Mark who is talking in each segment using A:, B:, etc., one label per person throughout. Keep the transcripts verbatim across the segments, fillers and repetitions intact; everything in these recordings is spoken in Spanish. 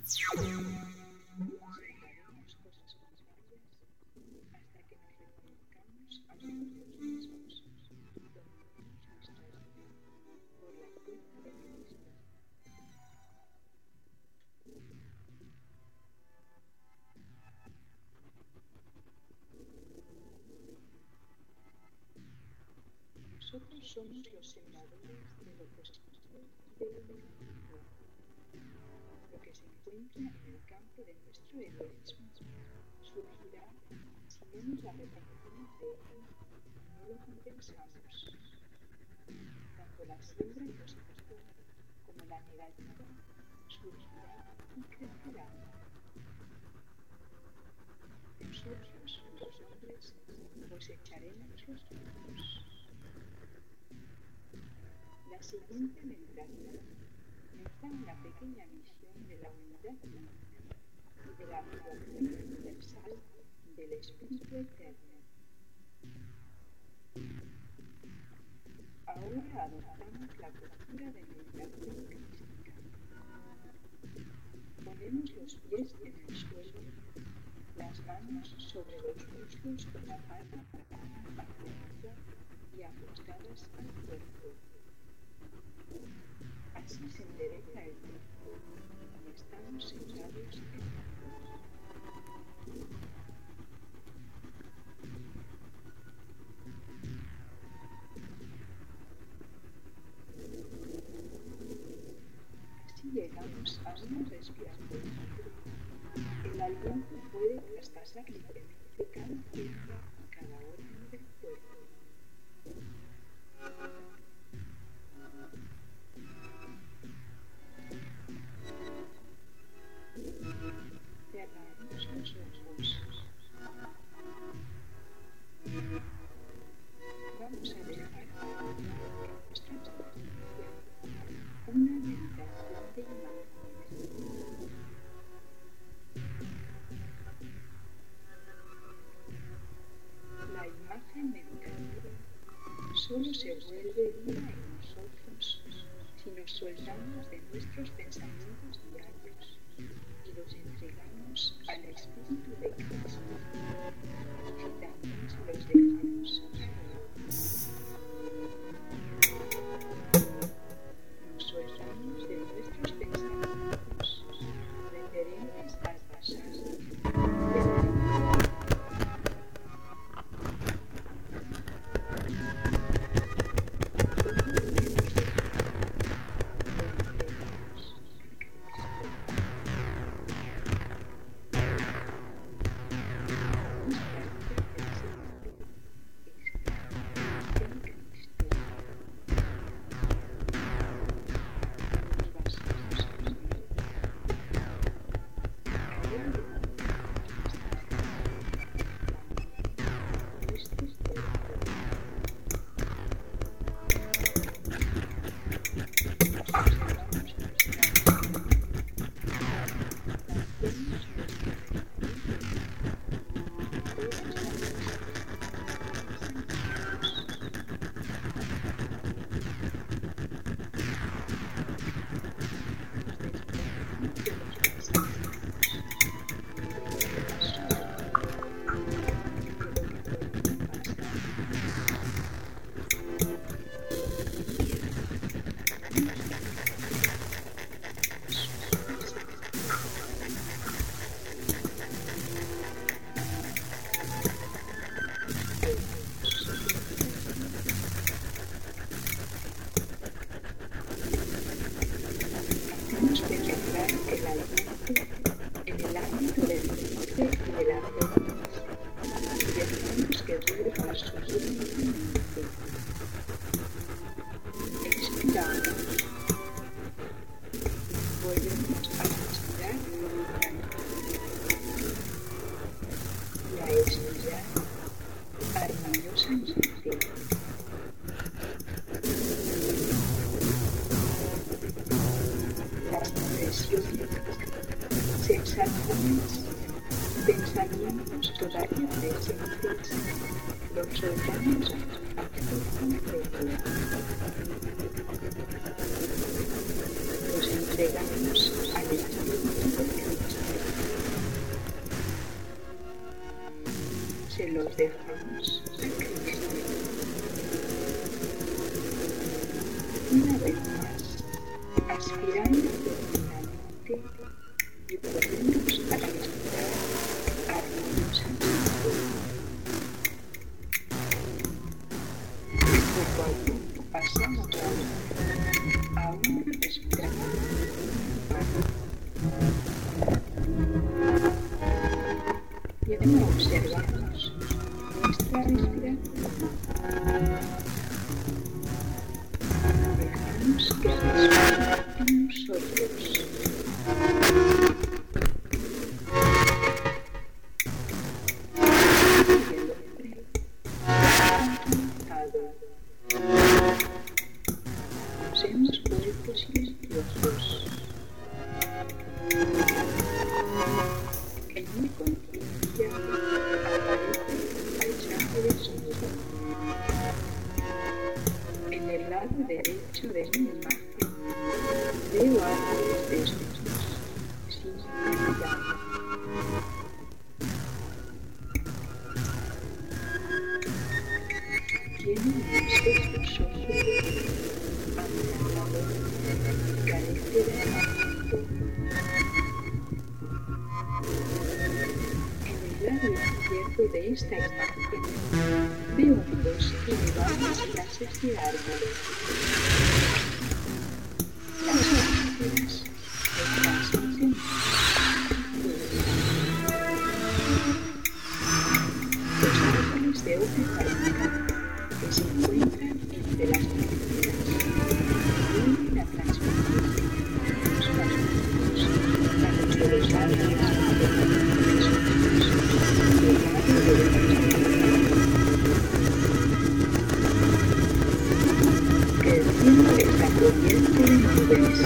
A: Haremos cosas contrarias hasta que nos reconozcamos a nosotros mismos y dominemos nuestras vidas por la fuerza de Cristo. Nosotros somos los sembradores de lo positivo y de lo negativo. Lo que se encuentra en el campo de nuestro egoísmo surgirá si no nos arrepentimos de ello y no lo compensamos. Tanto la siembra positiva como la negativa surgirá y crecerá. Nosotros, los hombres, cosecharemos los frutos. La siguiente meditación nos da una pequeña visión de la unidad divina y de la actuación universal del Espíritu Eterno. Ahora adoptamos la postura de meditación crística. Ponemos los pies en el suelo, las manos sobre los muslos con la palma hacia y ajustadas al cuerpo. Así se endereza el cuerpo y estamos sentados en Así llegamos a una respiración. El aliento puede traspasar libremente cada célula y cada órgano del cuerpo. Cerramos los ojos. Vamos a dejar en nuestra conciencia una meditación de imágenes. La imagen meditativa solo se vuelve viva en nosotros si nos soltamos de nuestros pensamientos diarios y los entregamos al Espíritu de Cristo y también se los dejamos a Él. Nos soltamos de nuestros pensamientos referentes al pasado y al sensaciones, pensamientos todavía presentes, los soltamos a fuerza de los entregamos al Espíritu de Dios. nos dejamos a Cristo. Una vez más, aspirando profundamente y volvemos a respirar armoniosamente. Poco a poco pasamos ahora a una respiración y ahora observamos nuestra respiración. Dejamos que respire en nosotros. Nos hemos vuelto silenciosos. En mi conciencia aparece el paisaje de sonido. En el lado derecho de mi imagen veo árboles desnudos, sin brillar. Tiene un aspecto sólido, amenazador, carece de aliento. En el lado izquierdo de esta imagen veo un bosque de varias clases de árboles. Las árboles están silenciosas. Los árboles de hoja caída que se encuentran entre las pinturas vuelven a transmitir los pastos a los de los árboles que son sonidos del lado derecho. El cielo está cubierto de nubes.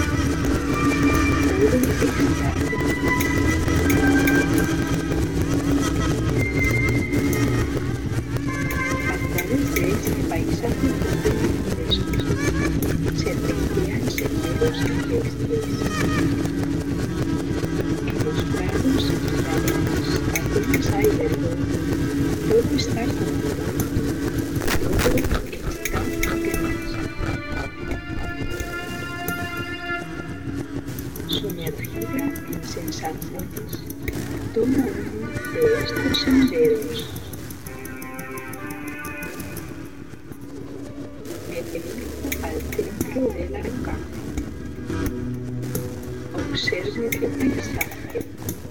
A: Todo está conmigo. De este paisaje de sus serpentean senderos silvestres. En los prados y laderas apenas hay verdor. Todo está conmigo. Todo está gris. Sumergida en sensaciones, toma uno de estos senderos. Me dirijo al centro de la calle. Observo el paisaje.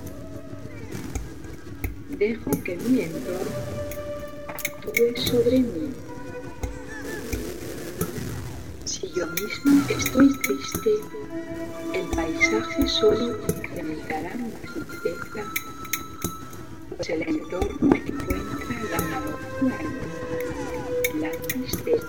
A: Dejo que mi entorno actúe sobre mí. Si yo mismo estoy triste, el paisaje solo incrementará mi tristeza, pues el entorno encuentra la analogía en la tristeza.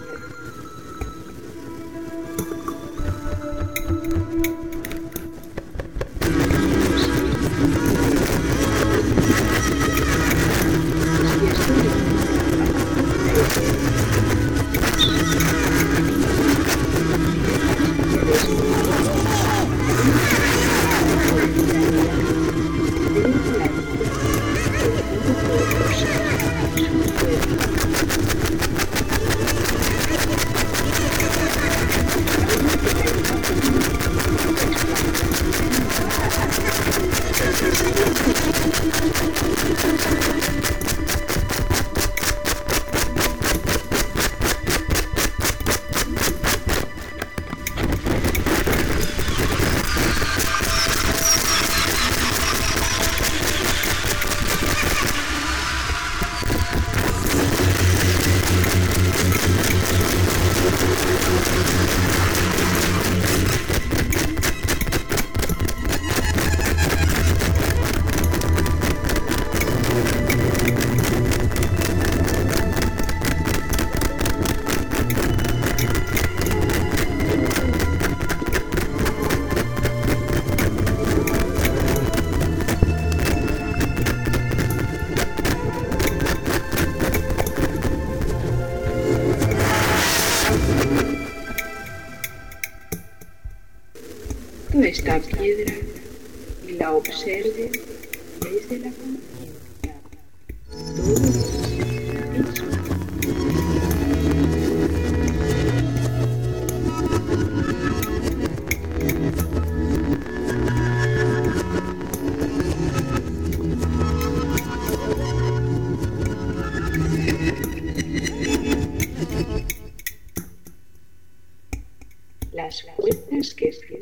A: Esta piedra y la observe desde la conciencia. Todo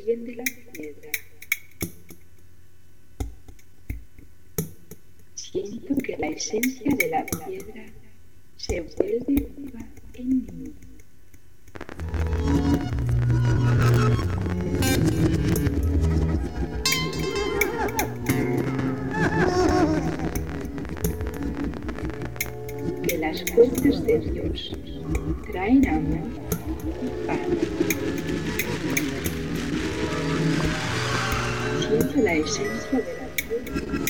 A: extiende la piedra. Siento que la esencia de la piedra se vuelve viva en mí. Que las fuerzas de Dios traen amor y paz. Siento la esencia de la piedra.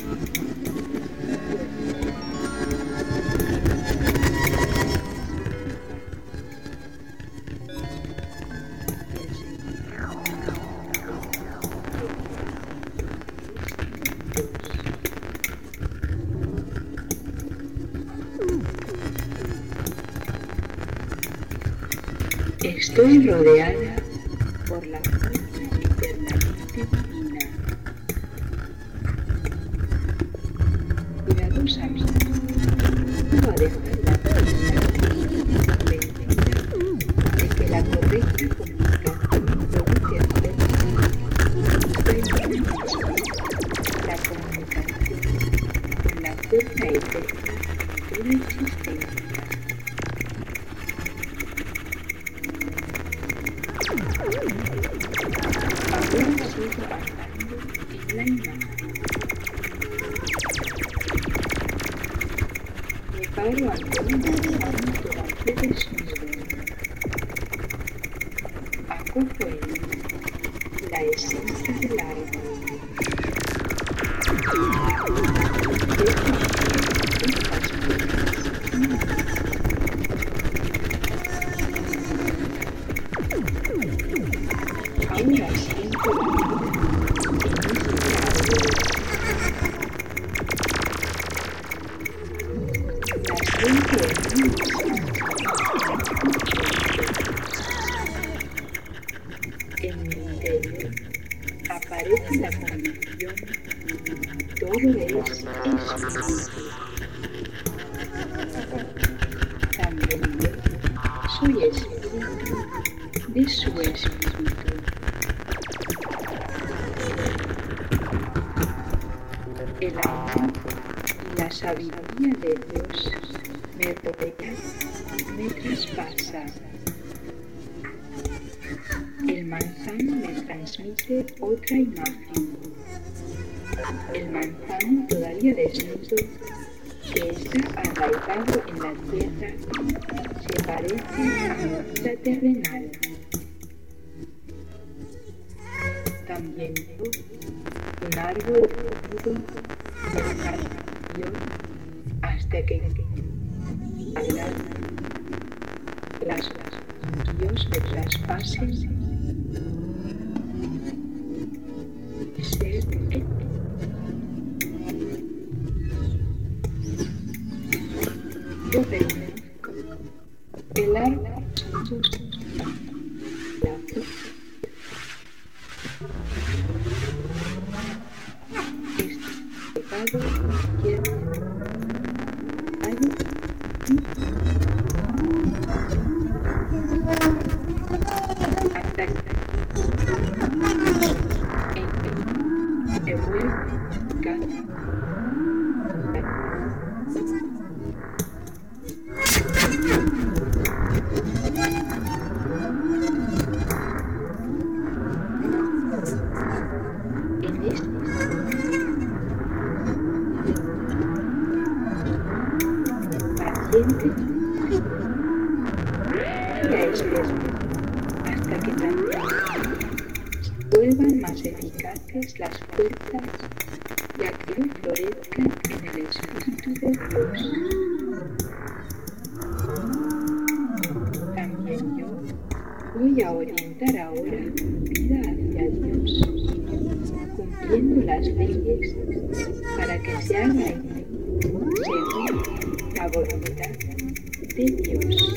A: Estoy rodeada por la fuerza eternamente divina. Cuidadosamente, no a dejar la fuerza convencida de que la correcta comunicación produce fuerza. La comunicación con la fuerza eterna de toda existencia. En la imagen. Me paro ante un manzano todavía desnudo. Acojo en mí la esencia del árbol. Ahora siento la en mi interior aparece la convicción, todo es espíritu. También yo soy espíritu de su espíritu. El amor y la sabiduría de Dios me rodea, me traspasa. El manzano me transmite otra imagen. El manzano todavía desnudo, que está arraigado en la tierra, se parece a mi vida terrenal. También yo, un árbol rudo, me hasta que hablar las Dios me traspase ser yo reconozco el árbol la este pecado izquierdo hasta que se vuelve casa. En este paciente la espera hasta que también vuelvan más eficaces las fuerzas y a que hoy florezcan en el Espíritu de Dios. También yo voy a orientar ahora mi vida hacia Dios, cumpliendo las leyes para que se haga en mí según la voluntad de Dios.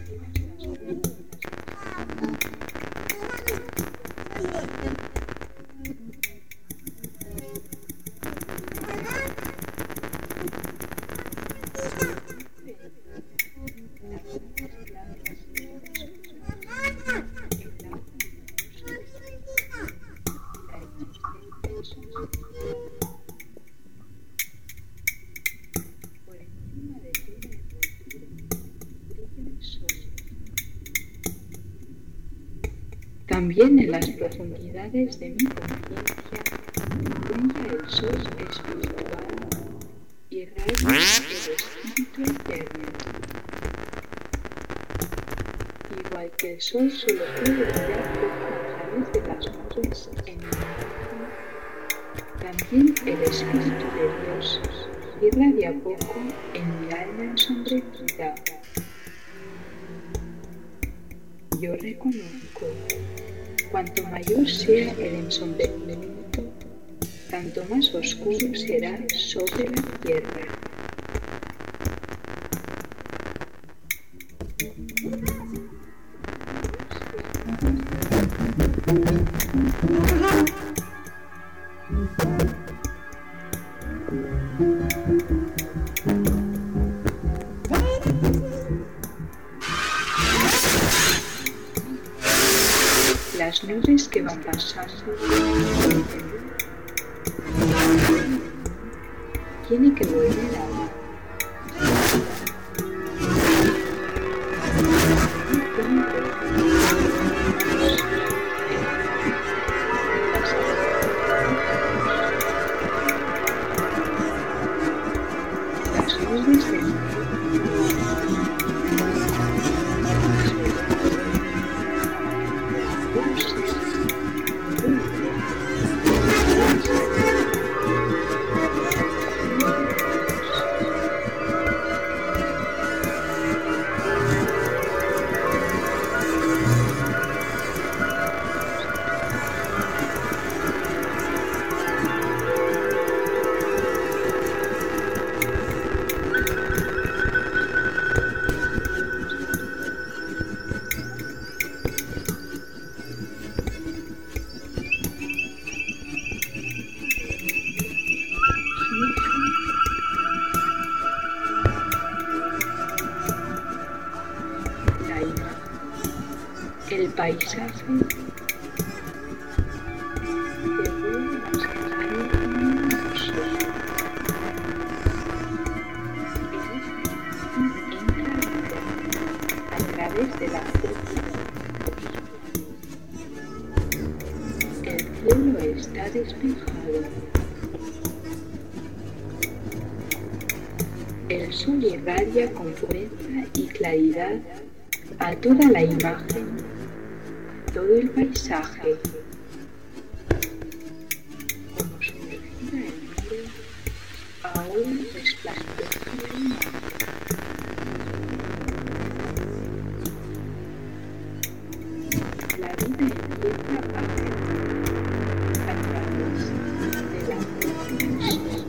A: También en las profundidades de mi conciencia brilla el sol espiritual y radia el espíritu eterno. Igual que el sol solo puede brillar poco a través de las nubes en mi imagen, también el espíritu de Dios irradia poco en mi alma ensombrecida. Yo reconozco, cuanto mayor sea el ensombrecimiento, tanto más oscuro será sobre la tierra. Las nubes que van pasando tiene que volver agua. Las nubes de el paisaje se vuelve más claro y luminoso. Entra a través de la puerta. El cielo está despejado. El sol irradia con pureza y claridad a toda la imagen, todo el paisaje, como sumergida en nubes, ahora resplandece la imagen. La vida empieza a crecer a través de la luz del sol.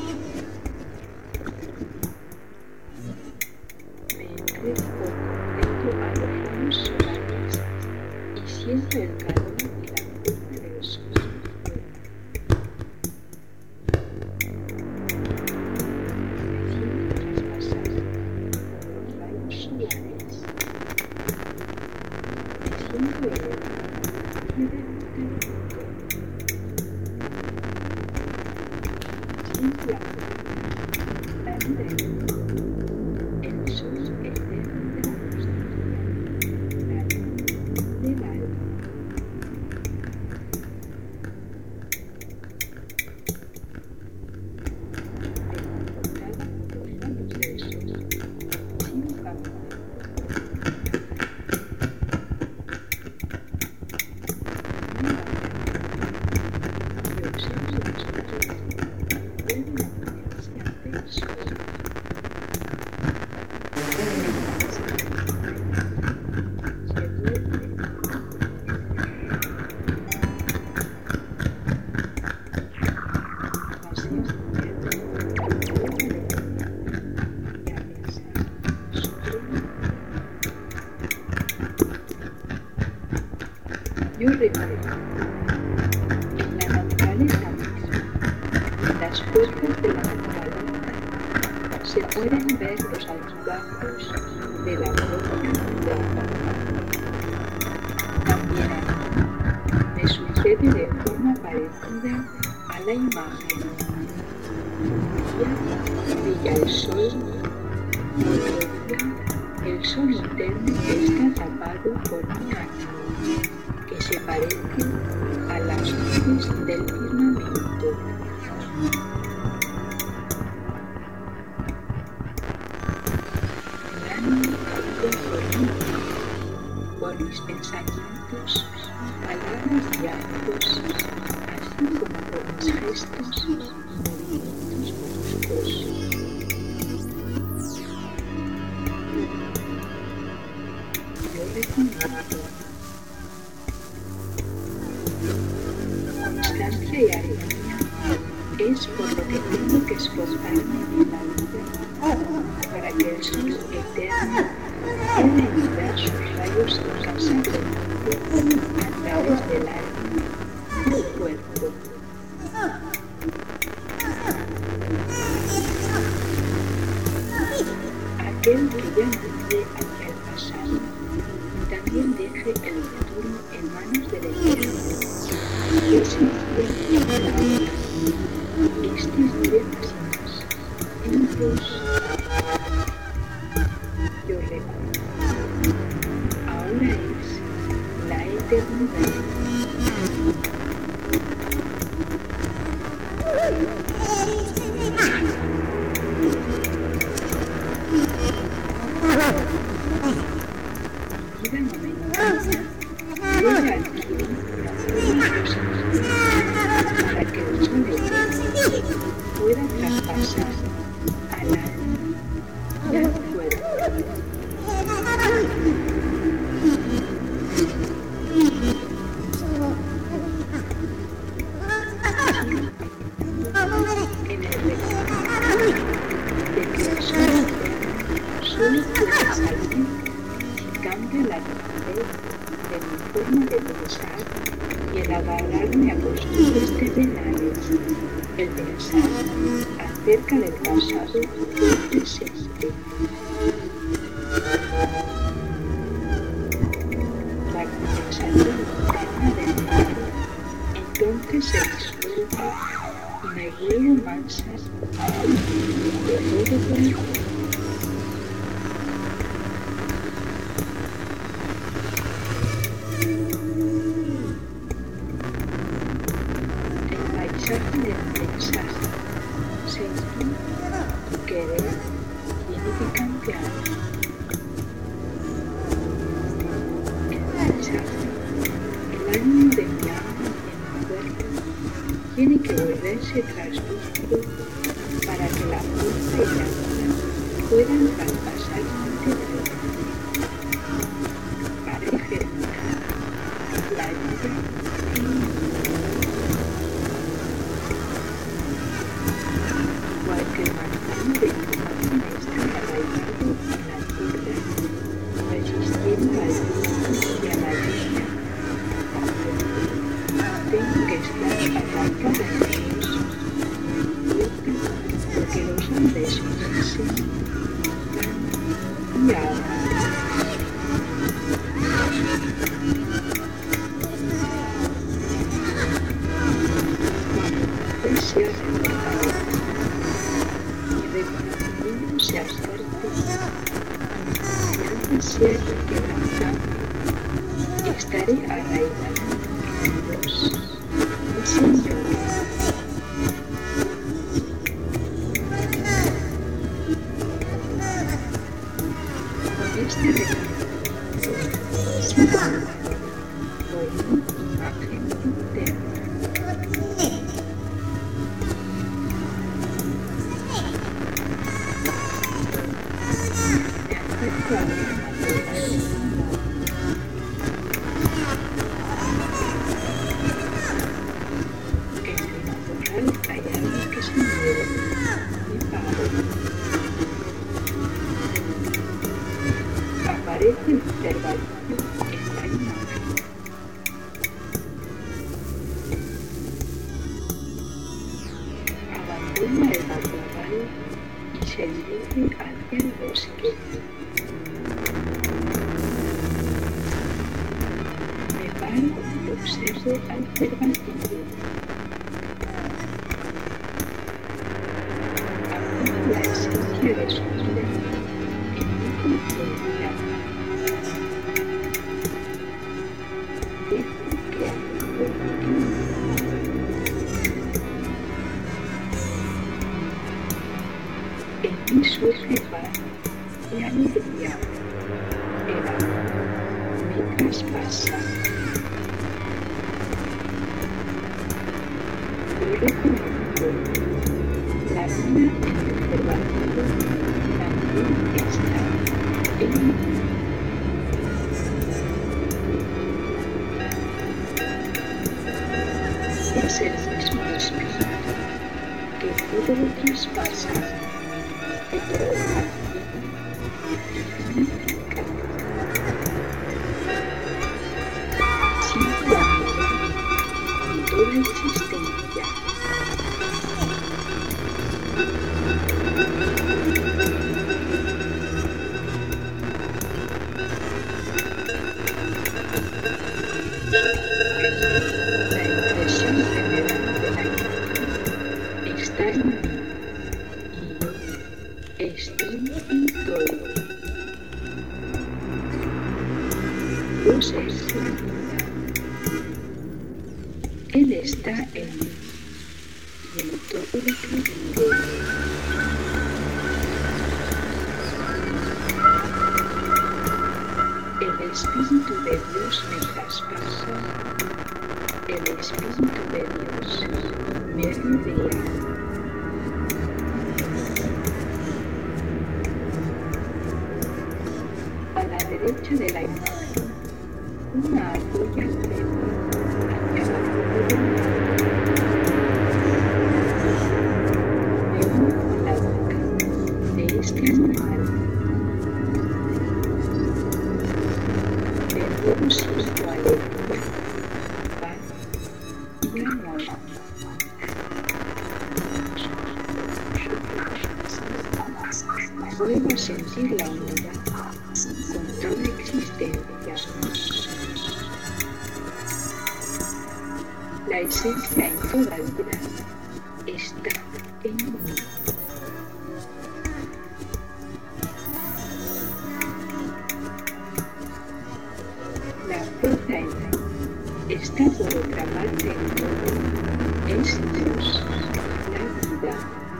A: Me entrego por completo a los rayos solares y siento el calor y la fuerza del sol. Me siento traspasado por los rayos solares. Me siento elevado y liberado. Siento la fuerza, la vida en mí. El sol eterno de la justicia, la luz del alma. Reconfortada por los rayos del sol, sigo caminando. Nuevamente, Yo recuerdo, en la naturaleza misma, en las fuerzas de la naturaleza, se pueden ver los altibajos de la propia vida. También a mí me sucede de forma parecida a la imagen. Un día brilla el sol, otro día el sol interno está tapado por un ánimo que se parece a las nubes del firmamento. El ánimo habita por mí, por mis pensamientos, palabras y actos, así como por mis gestos y movimientos bruscos. Yo reconozco constancia y armonía es por lo que tengo que esforzarme en la vida para que el sol eterno pueda enviar sus rayos incansablemente a través del alma del cuerpo. Aquel que ya mire hacia el pasado también deje el futuro en manos del eterno. Ese es el ahora. Este es tres pasitos. En dos. Yo recuerdo. Ahora es la eternidad. Vida momentánea debe adquirir una forma positiva para que el sol eterno pueda traspasar al alma y al cuerpo. En el recuerdo de que el sol eterno solo puede salir si cambia la rigidez de mi forma de pensar y el agarrarme a costumbres terrenales, el pensar acerca del pasado y del presente. La conversación interna del mundo entonces se disuelve y me vuelvo mansas de todo corazón. El paisaje del pensar, sentir y querer tiene que cambiar. El paisaje, el ánimo de mi alma y de mi cuerpo tiene que volverse translúcido para que la fuerza y la vida puedan traspasar íntegramente para ejercitar la vida en mí. Cualquier manzano de información está arraigado en la tierra, resistiendo al viento y a la lluvia. Tengo que estar arraigada en Dios, porque los hombres piensen, dan y hagan. Cuando se hace mi reconocimiento se aserte, mi alma sea inquebrantable, estaré arraigada en Dios, mi Señor. Con este reconocimiento se forma por mi imagen interna. De acuerdo a la naturaleza humana, en mi matorral hay algo que se mueve, me paro. Aparece el intervalillo en la imagen. se dirige hacia el bosque. Me paro y observo al cervatillo. Apoyo la esencia de su vida en mi conciencia. Dejo que actúe en mí. En mí surge paz y alegría. El amor me traspasa. Yo reconozco la vida en el cervatillo también está en mí. Es el mismo espíritu que todo lo traspasa, que todo lo mantiene y unifica. Siento amor en toda existencia. La impresión general de la imagen está en mí y yo estoy en todo. Dios es la vida. Él está en mí y en todo lo que vivo. El Espíritu de Dios me traspasa. El Espíritu de Dios me rodea. A la derecha de la imagen, una argolla trepa hacia la foto del lado. Me uno con la boca de este animal. De nuevo siento alegría, paz y amor. Vuelvo a sentir la unidad con toda existencia. La esencia en toda vida está en mí. La fuerza en mí está por otra parte en todo. Es Dios, la vida.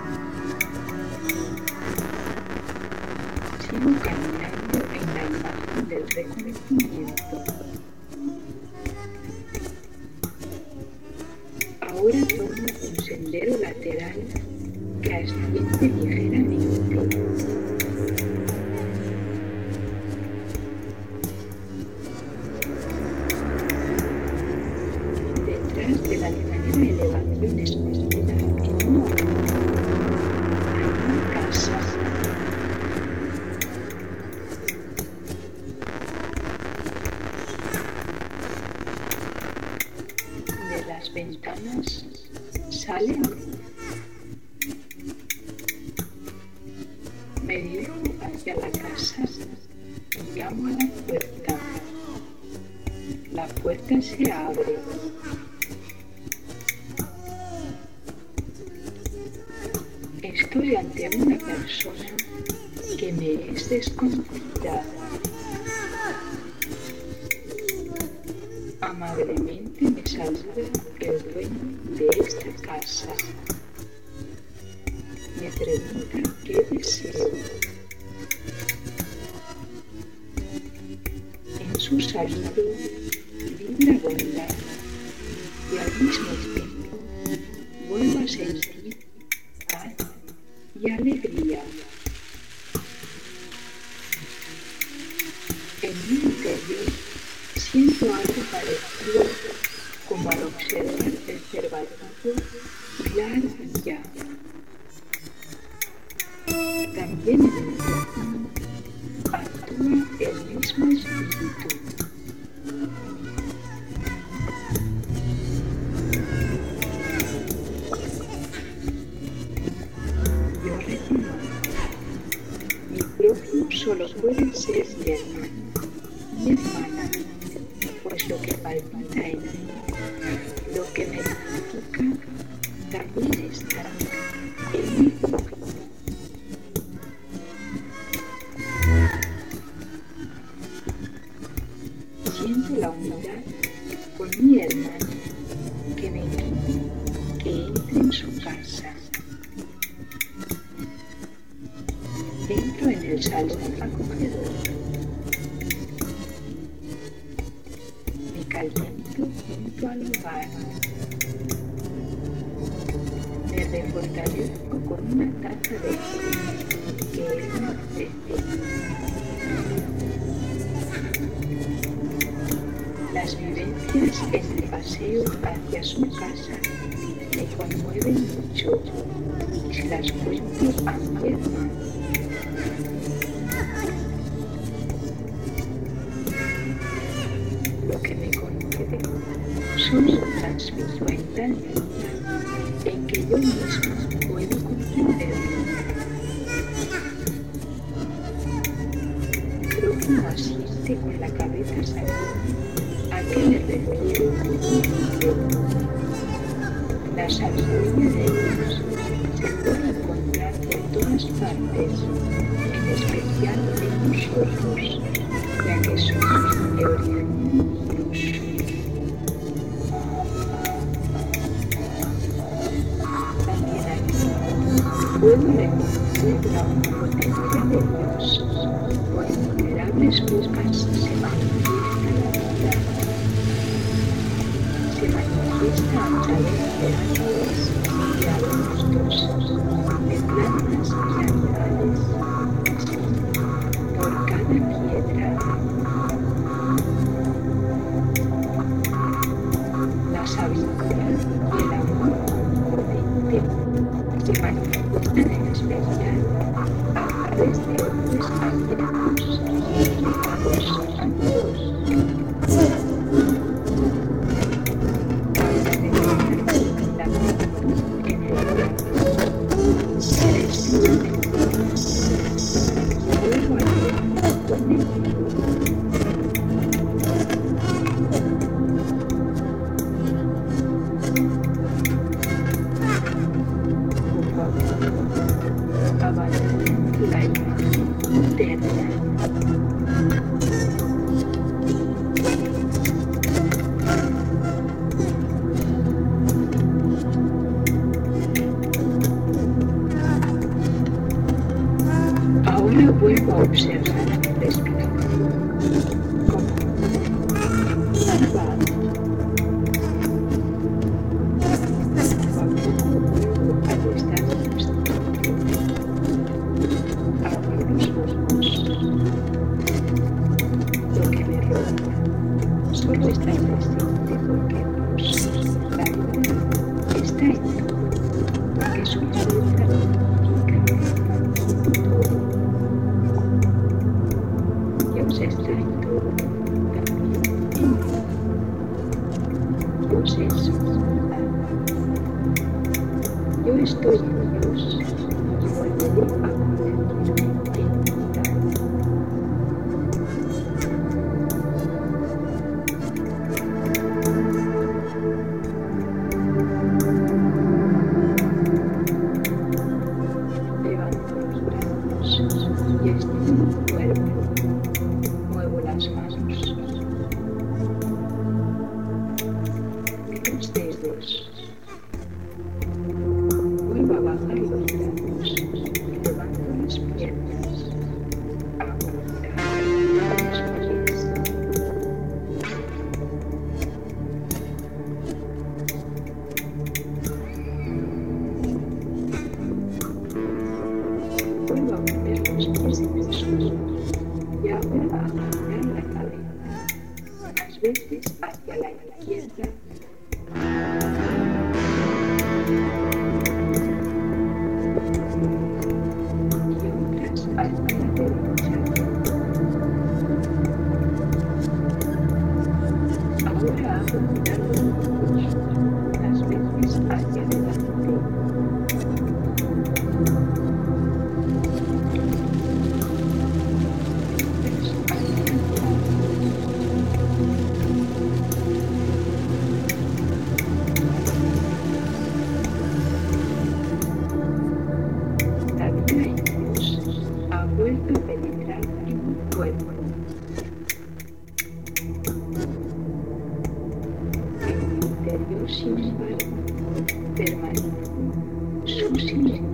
A: Sigo caminando en la imagen del reconocimiento. Ahora tomo un sendero lateral que asciende ligeramente. Detrás de la ligera elevación escondida en una orilla hay una casa. De las ventanas sale luz. Me dirijo hacia la casa y llamo a la puerta. La puerta se abre. Estoy ante una persona que me es desconocida. Amablemente me saluda el dueño de esta casa. Me pregunta qué deseo. En su saludo vibra bondad y al mismo tiempo vuelvo a sentir paz y alegría. En mi interior siento algo parecido como al observar el cervatillo claro ya. También en mi corazón actúa el mismo espíritu. Yo reconozco solo puede ser mi hermano, mi hermana, pues lo que palpita en mí, lo que me identifica, también está en mi cuerpo. Siento la unidad con mi hermano que me pide que entre en su casa. Entro en el salón acogedor. Me caliento junto al hogar. Me refortalezco con una taza de té que él me ofrece. Las vivencias en el paseo hacia su casa me conmueven mucho y se las cuento a mi hermano. Lo que me conmueve solo lo transmito mentalmente, en que yo mismo puedo comprenderlo. Próximo asiente con la cabeza sabiendo a qué me refiero con un ejemplo. La sabiduría de Dios se puede encontrar por todas partes, en especial en nosotros, ya que somos de origen Dios. También aquí puedo reconocer la omnipotencia de Dios, por innumerables formas se manifiesta la vida. Se manifiesta a través de árboles y arbustos, de plantas y animales, por cada piedra. La sabiduría y el amor potente se manifiestan en especial a través de hombres abiertos y entregados a Dios. Ahora vuelvo a observar mi respiración como salvado. Poco a poco vuelvo al estado consciente. Abro los ojos. Lo que me rodea solo está presente porque Dios, la vida, está en todo, porque su fuerza Dios está en todo, también en mí. Dios es su voluntad. Yo estoy en Dios y volveré a convertirme en unidad. Levanto los brazos y estiro mi cuerpo. Muevo las manos, los dedos, vuelvo a bajar los brazos, levanto las piernas, hago girar los pies. Vuelvo a mover los pies en el suelo. Y ahora a girar la cabeza, unas veces hacia la izquierda, y otras hacia la derecha. Ahora hago girar los ojos, unas veces hacia adelante. su silencio.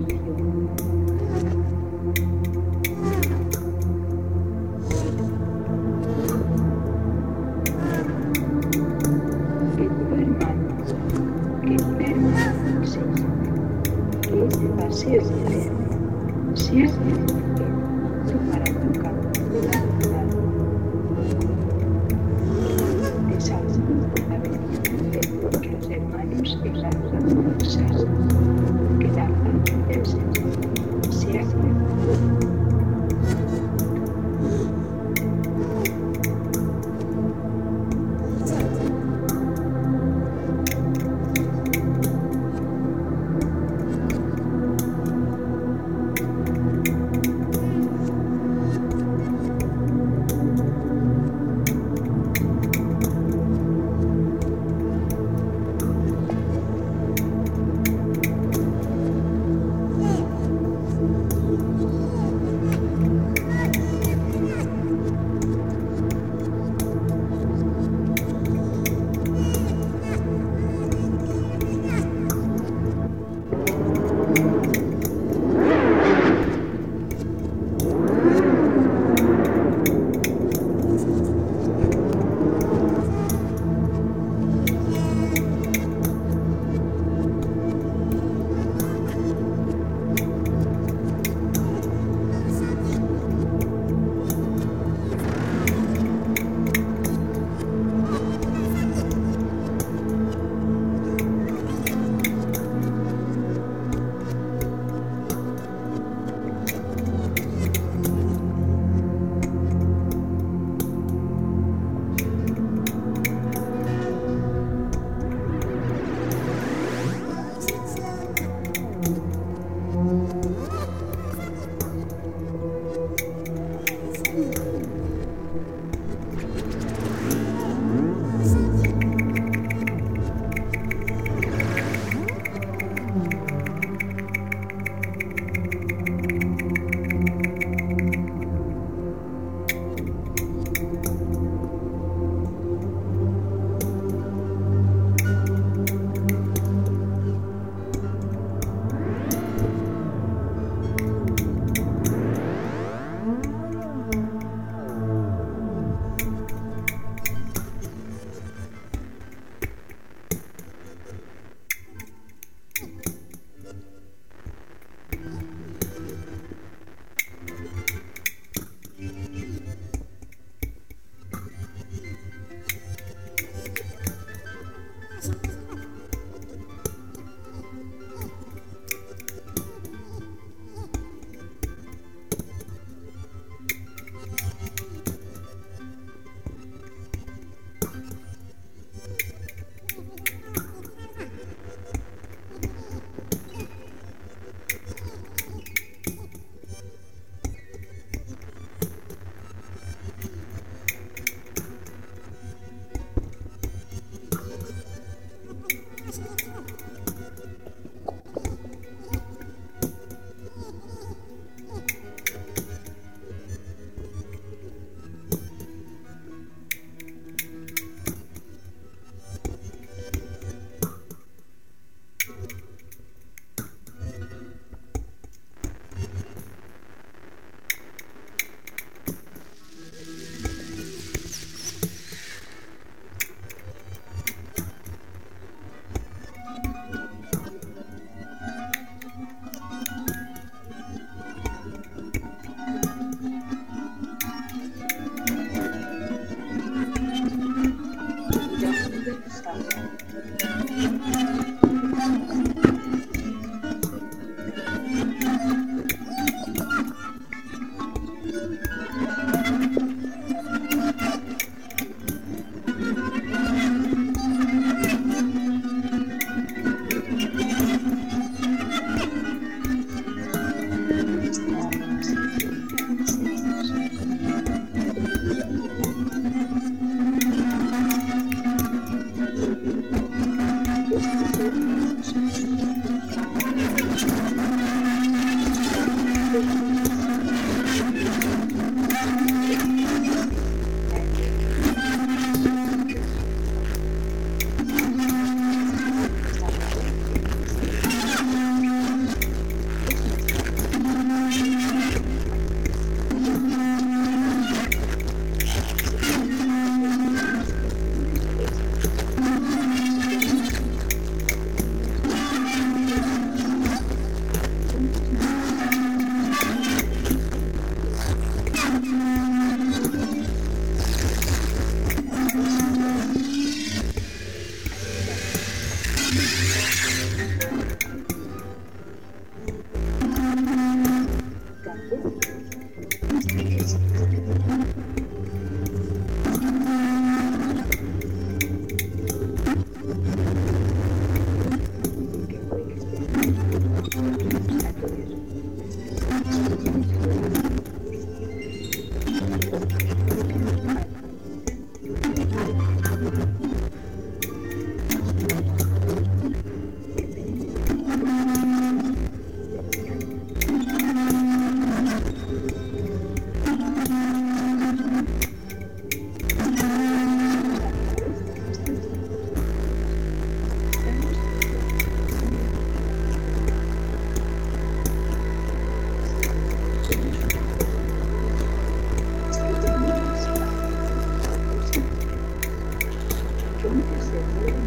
A: Que tu hermano, que tu hermano se llame, que este paseo eterno sea suficiente para tocar la verdad. De salsa, a ver, que los hermanos exaltan cosas, que la paz del Señor sea cierta. entonces se vuelven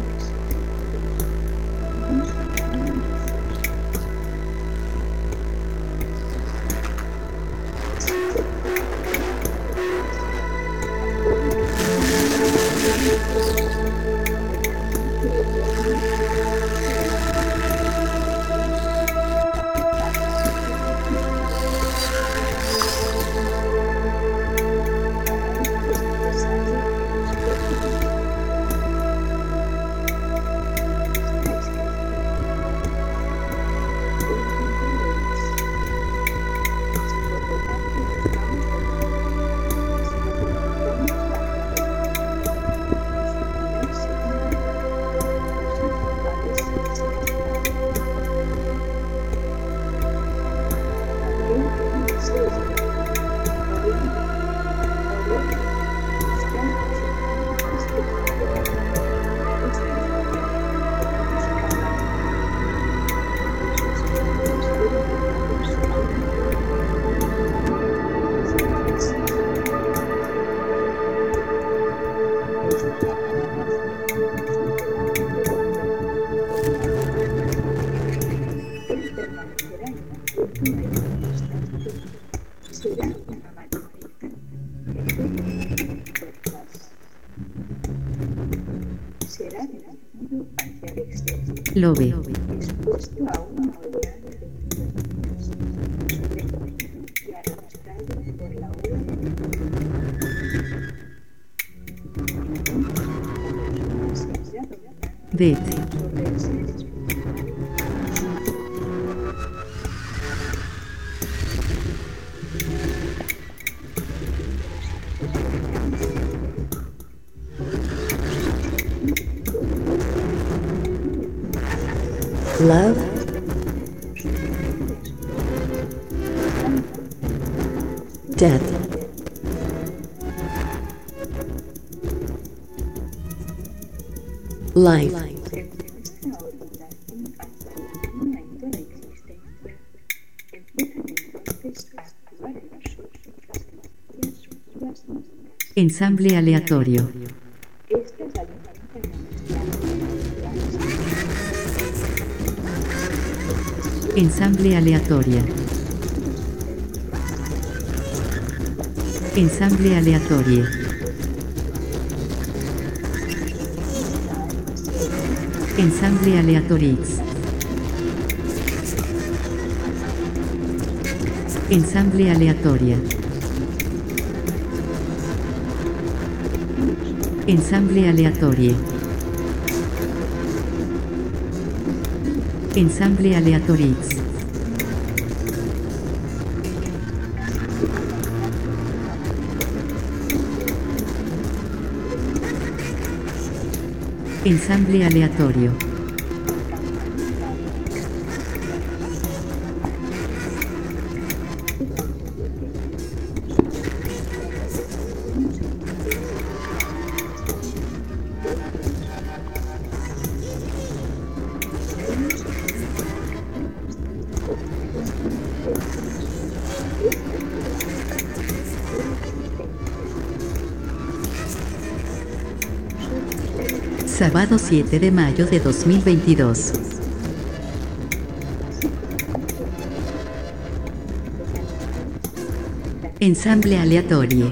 B: Lo ve.
A: expuesto a una oleada de influencias y arrastrado por la ola de
B: De.
A: sobre el ser espiritual.
B: Love. Death. Life.
A: En nuestra órbita hacia el fundamento de la existencia, empiezan entonces a actuar en nosotros las energías sucesivas.
B: Ensamble aleatorio.
A: Estas alimentan a nuestra
B: Ensamble aleatoria. Ensamble aleatorio. Ensamble aleatorix. Ensamble aleatoria. Ensamble aleatorio. Ensamble aleatorix. Ensamble aleatorio. Sábado siete de mayo de dos mil veintidós. Ensamble aleatorio.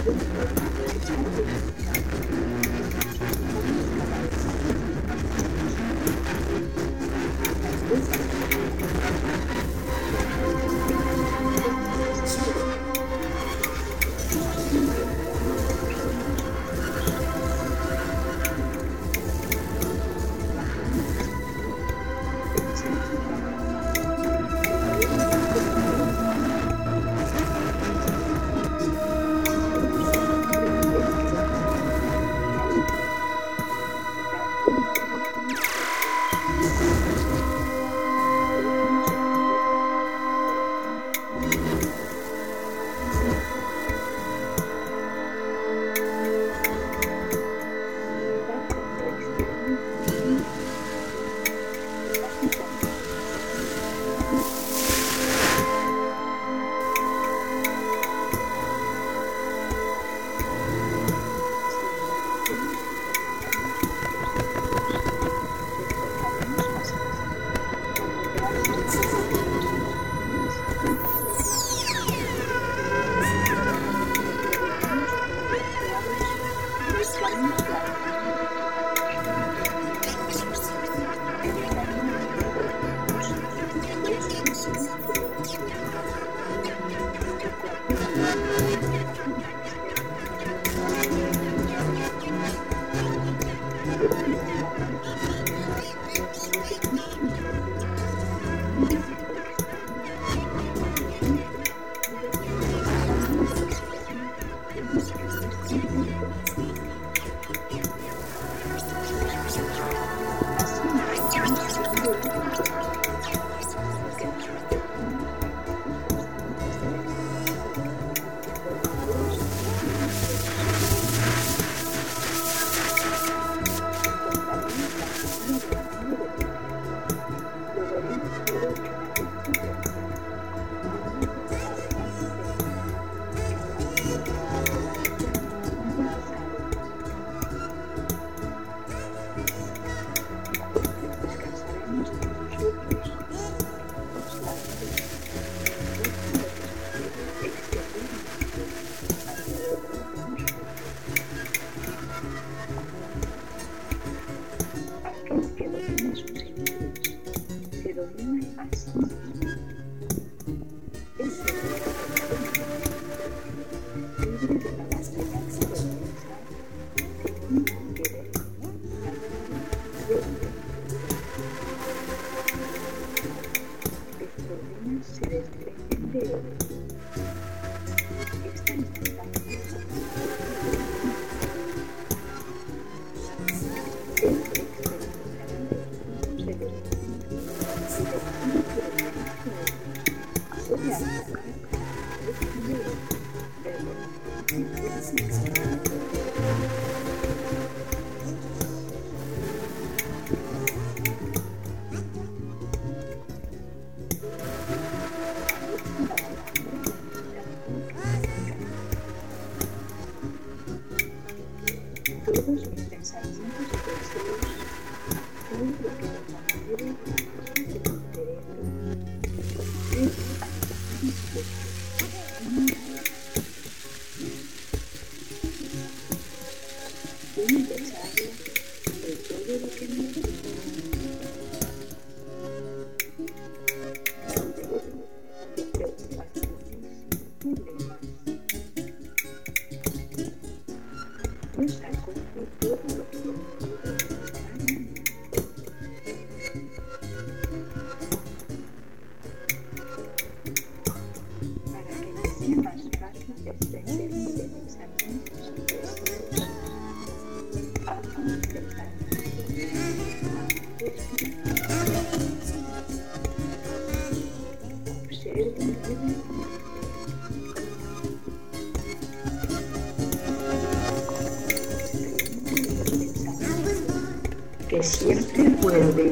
A: Que siempre vuelve.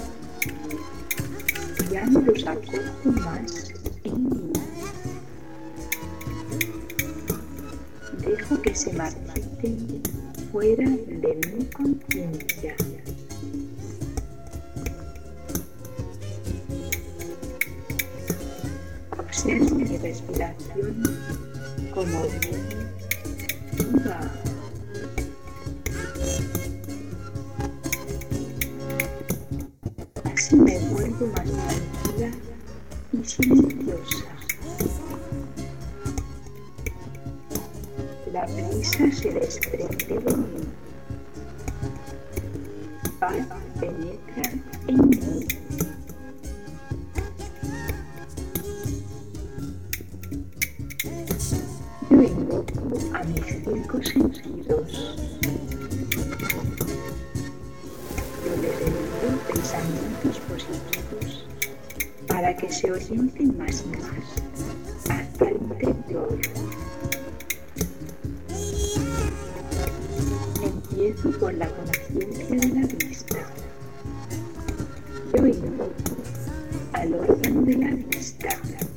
A: Ya no los acojo más y dejo que se marchiten fuera de mi conciencia. Observo mi respiración como viene viva. Así me vuelvo más tranquila y silenciosa. La brisa se desprende de mí. Paz penetra en mí. Yo invoco a mis cinco sentidos. Yo les envío pensamientos positivos para que se orienten más y más hasta el interior. Empiezo por la conciencia de la vista. Yo invoco al órgano de la vista.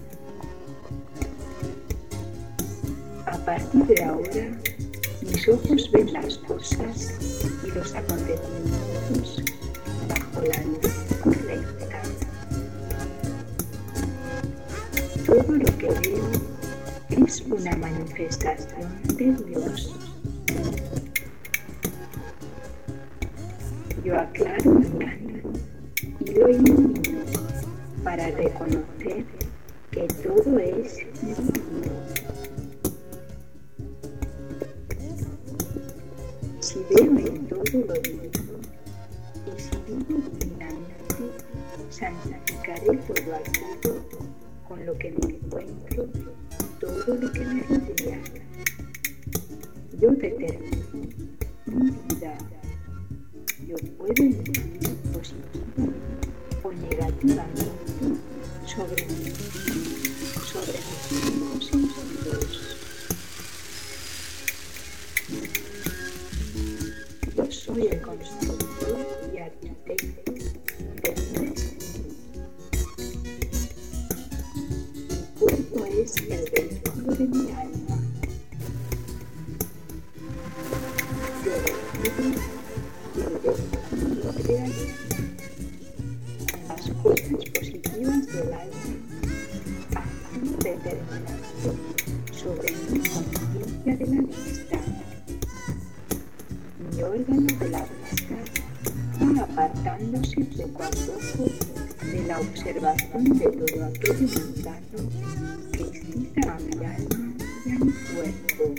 A: A partir de ahora, mis ojos ven las cosas y los acontecimientos bajo la luz correcta. Todo lo que veo es una manifestación de Dios. Yo aclaro mi camino y lo ilumino para reconocer que todo es divino. Si veo en todo lo divino y si vivo divinamente, santificaré todo aquello con lo que me encuentro, todo lo que me rodea. Yo determino mi vida. Yo puedo influir positiva o negativamente sobre mí, sobre mis cinco sentidos. Yo soy el constructor y arquitecto de mi destino. Mi cuerpo es el vehículo de mi alma. Yo decido las cosas positivas del alma, acción determinante sobre mi conciencia de la vista. Mi órgano de la vista va apartándose poco a poco de la observación de todo aquello mundano que excita a mi alma y a mi cuerpo.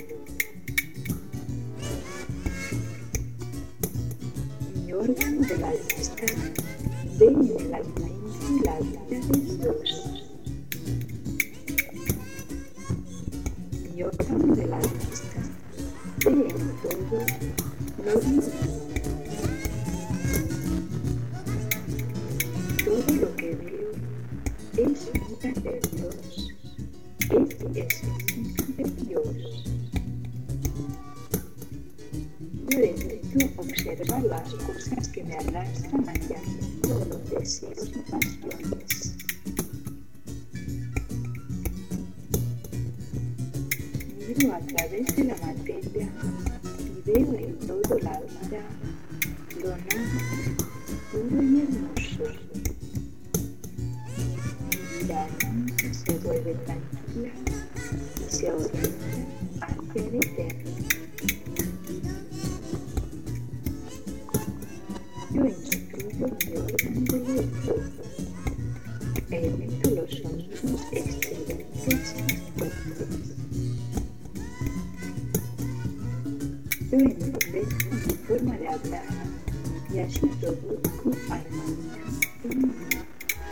A: Mi órgano de la vista ve en el alimento la vida de Dios. Mi órgano de la vista ve en todo lo divino. Todo lo que veo es vida de Dios, es esencia de Dios. Yo evito observar las cosas que me arrastran hacia todos los deseos y pasiones. Miro a través de la materia y veo en todo la vida lo noble, puro y hermoso. Mi vida nunca se vuelve tranquila y se orienta hacia el eterno. Yo instruyo mi órgano del oído, emito los sonidos excelentes y fuertes. Yo ennobezco mi forma de hablar y así produzco armonía en mi vida.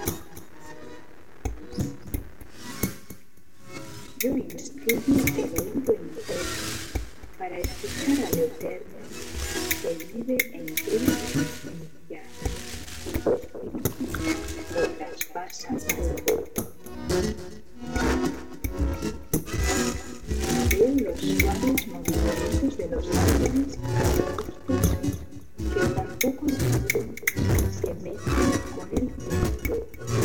A: Yo instruyo el oído interno para escuchar al Eterno que vive en plena presencia y los espíritus lo traspasan todo. Veo los suaves movimientos de los ángeles caballeros que con poco tiempo se mezclan con el mundo.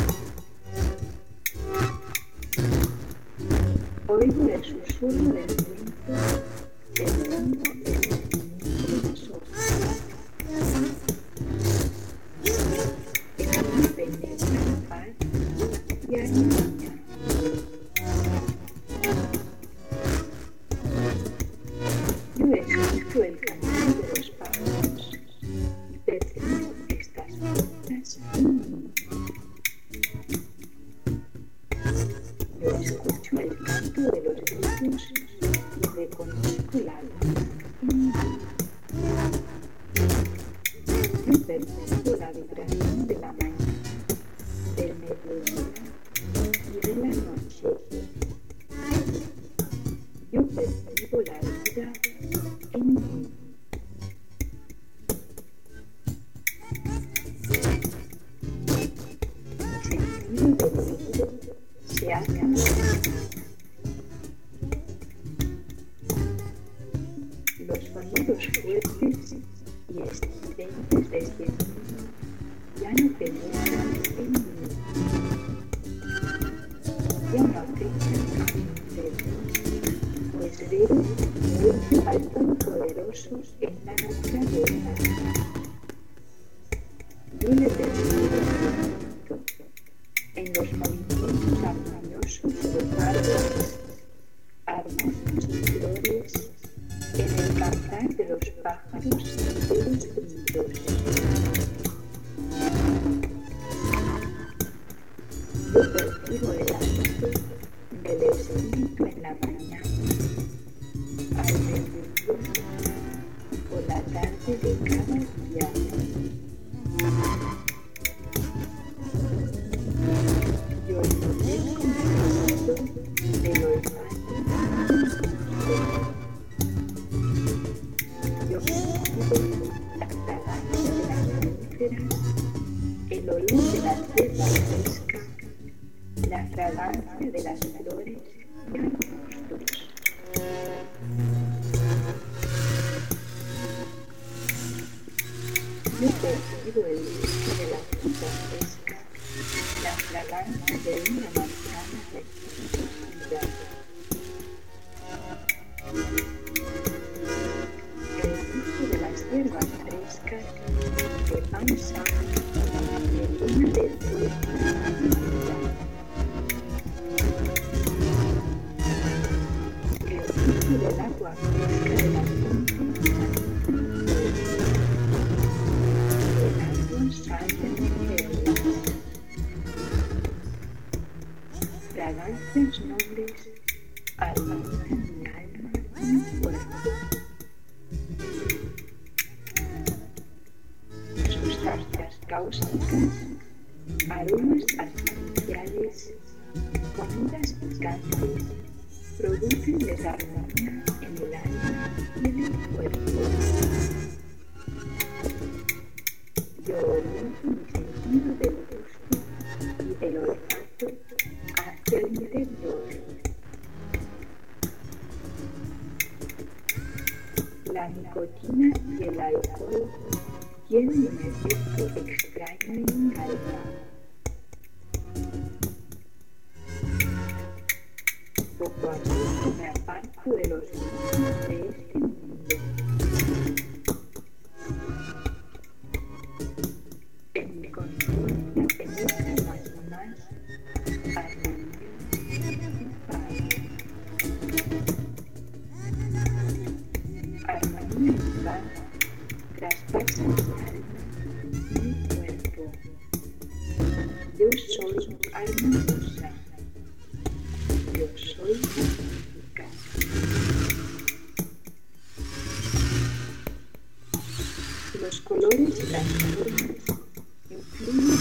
A: Oigo el susurro del viento del mundo en el movimiento de las hojas. En mí penetra paz y armonía. ojos y reconozco el alma. Yo percibo la vibración de la mañana, del mediodía y de la noche. Yo percibo la vida en mí. Mi sentido del oído se ha cambiado. Los sonidos fuertes y estridentes desde mí ya no penetran en mí. Ya no afectan a mi cerebro, pues veo mucho al Todopoderoso en la naturaleza. Yo le percibo en los movimientos armoniosos de los árboles, armoniosos flores, en el cantar de los pájaros y de los grillos. Yo percibo el hálito del espíritu en la mañana, al mediodía, por la tarde de cada día. Yo enloquezco del olfato. Yo percibo la fragancia de las coníferas, el olor de la tierra fresca, la fragancia de las flores y arbustos. Yo percibo el gusto de la fruta fresca, la fragancia de una manzana recién cocida. El gusto de las hierbas frescas, de pan sano, de una verdura cocida. El gusto del agua fresca de la fuente el agua sal de niveles. Fragancias nobles armonizan mi alma y mi cuerpo. Sustancias cáusticas, aromas artificiales, comidas picantes producen desarmonía en el alma y en el cuerpo. Yo oriento mi sentido del gusto y del olfato hacia el interior. La nicotina y el alcohol tienen un efecto extraño en mi alma. Poco a poco me aparto de los vicios de este mundo. En mi conciencia penetra más y más armonía y paz. Armonía y paz traspasan mi alma y mi cuerpo. Yo soy armoniosa. Yo soy pacífica. Los colores y las formas influyen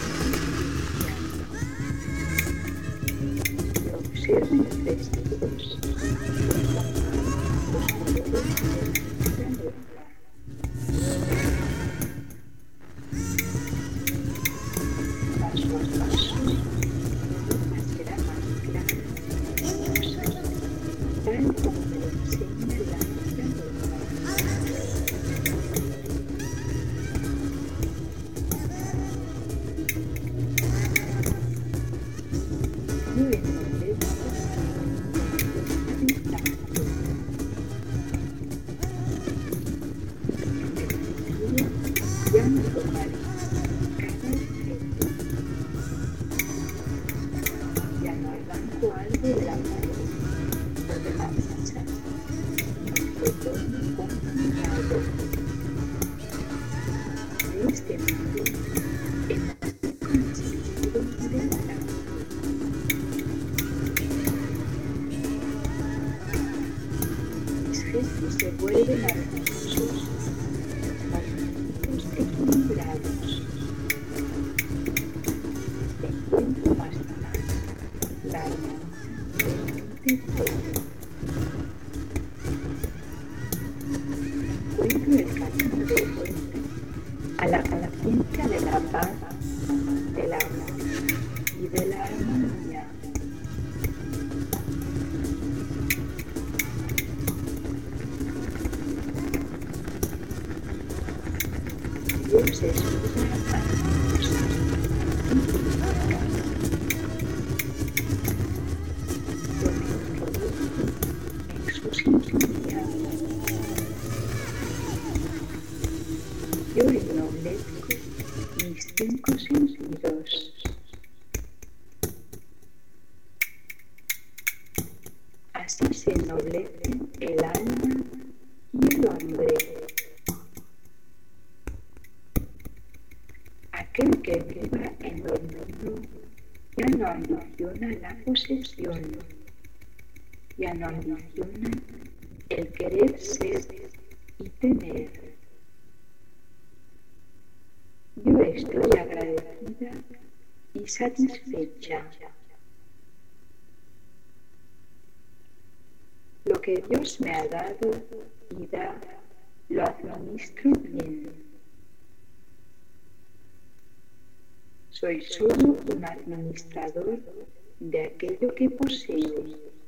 A: en mi vida. Yo observo mis vestidos, los colores de la naturaleza. Paso a paso, mi ropa será más clara y hermosa, tal como me lo enseña la naturaleza. Yo ennobezco esta distancia. En el futuro ya me tomaré cada objeto. Ya no arranco algo de la pared o de la mesa, sino que tomo con cuidado. De este modo, enriquezco mi sentido del alma. emergen y se vuelven armoniosos, movimientos equilibrados. Encuentro más atrás la armonía de todo. Encuentro el camino de vuelta a la conciencia de la paz, del amor y de la armonía. Dios es una armoniosa y purifica, lo que introduce en su sintonía. Yo ennoblezco mis cinco sentidos. Así se ennoblecen el alma y el hombre. Aquel que viva en lo mundo ya no ambiciona la posesión, ya no ambiciona el querer ser y tener. Yo estoy agradecida y satisfecha. Lo que Dios me ha dado y da, lo administro bien. Soy solo un administrador de aquello que poseo.